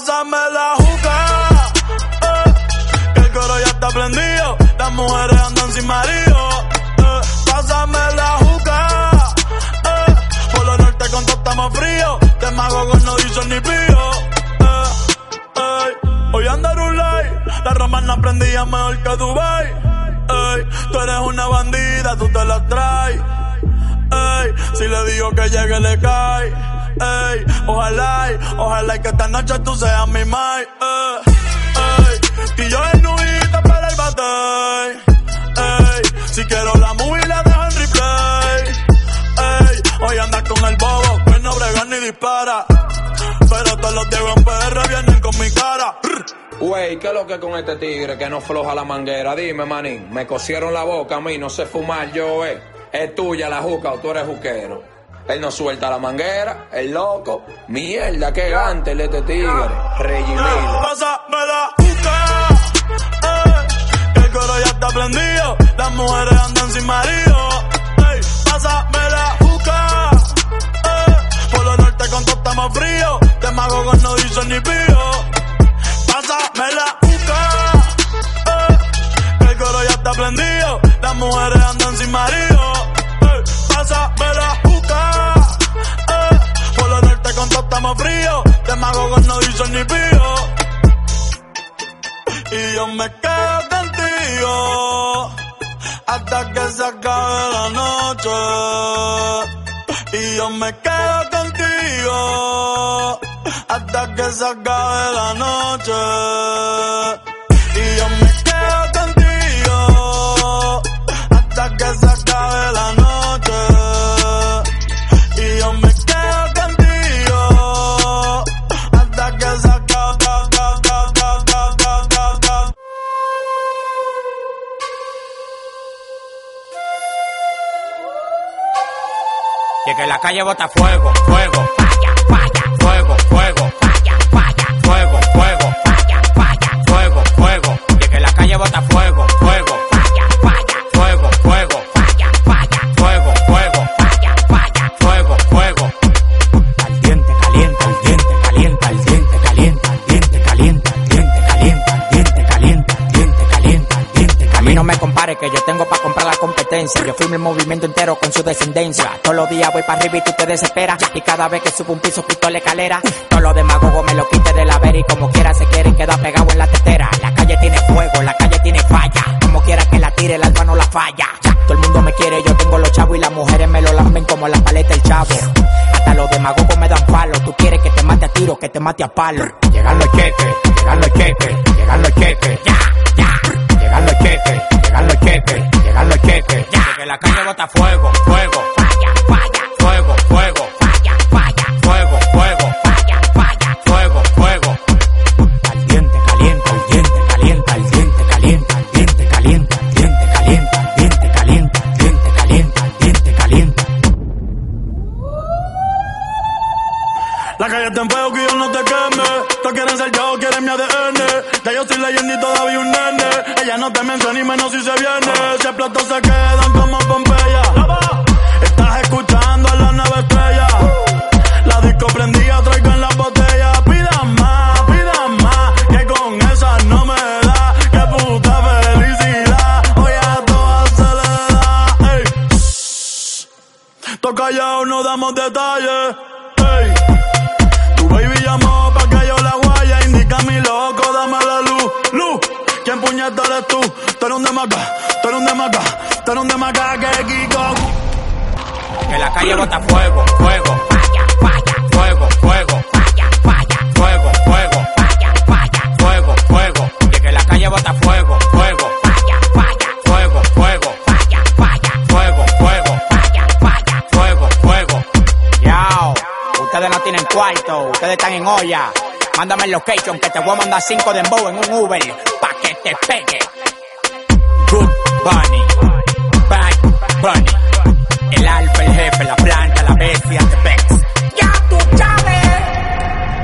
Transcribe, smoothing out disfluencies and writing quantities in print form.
pásame la juca, que el coro ya está prendido, las mujeres andan sin marido, pásame la juca, por lo norte con todo estamos fríos, de mago con no dicen ni pío, hoy andar un like, las romanas prendían mejor que Dubai, tú eres una bandida, tú te la traes, si le digo que llegue le cae, ojalá y que esta noche tú seas mi mai, y yo en nubita para el batey, si quiero la movie la dejo en replay, hoy andas con el bobo, pues no brega ni dispara, pero todos los Diego en PR vienen con mi cara. Wey, ¿qué es lo que con este tigre que no floja la manguera? Dime, manín, me cosieron la boca a mí, no sé fumar yo, ¿Es tuya la juca o tú eres juquero? Él no suelta la manguera, el loco. Mierda, qué gante el este tigre. Regimil. Pásame la juca, que el coro ya está prendido, las mujeres andan sin marido, pásame la juca, por lo norte con todo estamos fríos, de mago con no dicen ni pío, pásame la juca, que el coro ya está prendido, las mujeres andan sin marido, pásame la juca, por lo norte con todo estamos fríos, de mago con no dicen ni pío, y yo me quedo contigo hasta que se acabe la noche, y yo me quedo contigo hasta que se acabe la noche, y yo me quedo contigo hasta que se acabe la noche, y yo me quedo contigo hasta que se acabe. Y que la calle bota fuego, fuego, falla, falla, fuego, fuego, falla, falla, fuego, fuego, falla, falla, fuego, fuego. Y que la calle bota fuego, fuego, falla, falla, fuego, fuego, falla, falla, fuego, fuego, falla, falla, fuego, fuego. Al diente calienta, al diente calienta, al diente calienta, al diente calienta, al diente calienta, al diente calienta, al diente calienta, al diente calienta. A mí no me compare que yo tengo para comprar la competencia. Yo firmo el movimiento entero con su descendencia. Todos los días voy para arriba y tú te desesperas. Y cada vez que subo un piso quito la escalera. Todos los demagogos me lo quite de la vera y como quiera se quieren quedar pegados en la tetera. La calle tiene fuego, la calle tiene falla. Como quiera que la tire, el alma no la falla. Todo el mundo me quiere, yo tengo los chavos y las mujeres me lo lamben como la paleta del chavo. Hasta los demagogos me dan palo. Tú quieres que te mate a tiro, que te mate a palo. Llegan los cheques, llegan los cheques, llegan los cheques. Ya, ya. Llegan los cheques, llegan los cheques, llegan los cheques. Ya. Que la calle bota fuego, fuego, falla, falla, fuego, fuego, falla, falla, fuego, fuego, falla, falla, fuego, fuego. Al diente calienta, al diente calienta, al diente calienta, al diente calienta, al diente calienta, al diente calienta, al diente calienta, al diente calienta. La calle está en fuego que yo no te queme. Todos quieren ser yo, quieren mi ADN. Ya yo soy leyenda y todavía un nene. Ella no te menciona y menos si se viene. Si exploto se quedan como Pompeya. Estás escuchando a la nave estrella. La disco prendida, traigo en las botellas. Pidan más, que con esa no me da. Que puta felicidad, hoy a todas se le da. Ey, toca callado, no damos detalles. Ey, tu baby llamó pa' que yo la guaya. Indica mi loco, dame la luz. ¿Quién puñeta eres tú? Tú eres un demacá, tú eres un demacá, tú eres un demacá que Kiko. Que la calle bota fuego, fuego, falla, falla, fuego, fuego, falla, falla, fuego, fuego, falla, falla, fuego, fuego. Que la calle bota fuego, fuego, falla, falla, fuego, fuego, falla, falla, fuego, fuego, falla, falla, fuego, fuego. Yao, ustedes no tienen cuarto, ustedes están en olla. Mándame el location que te voy a mandar 5 dembow en un Uber pa' que te pegue. Good Bunny, Bad Bunny, el alfa, el jefe, la plata.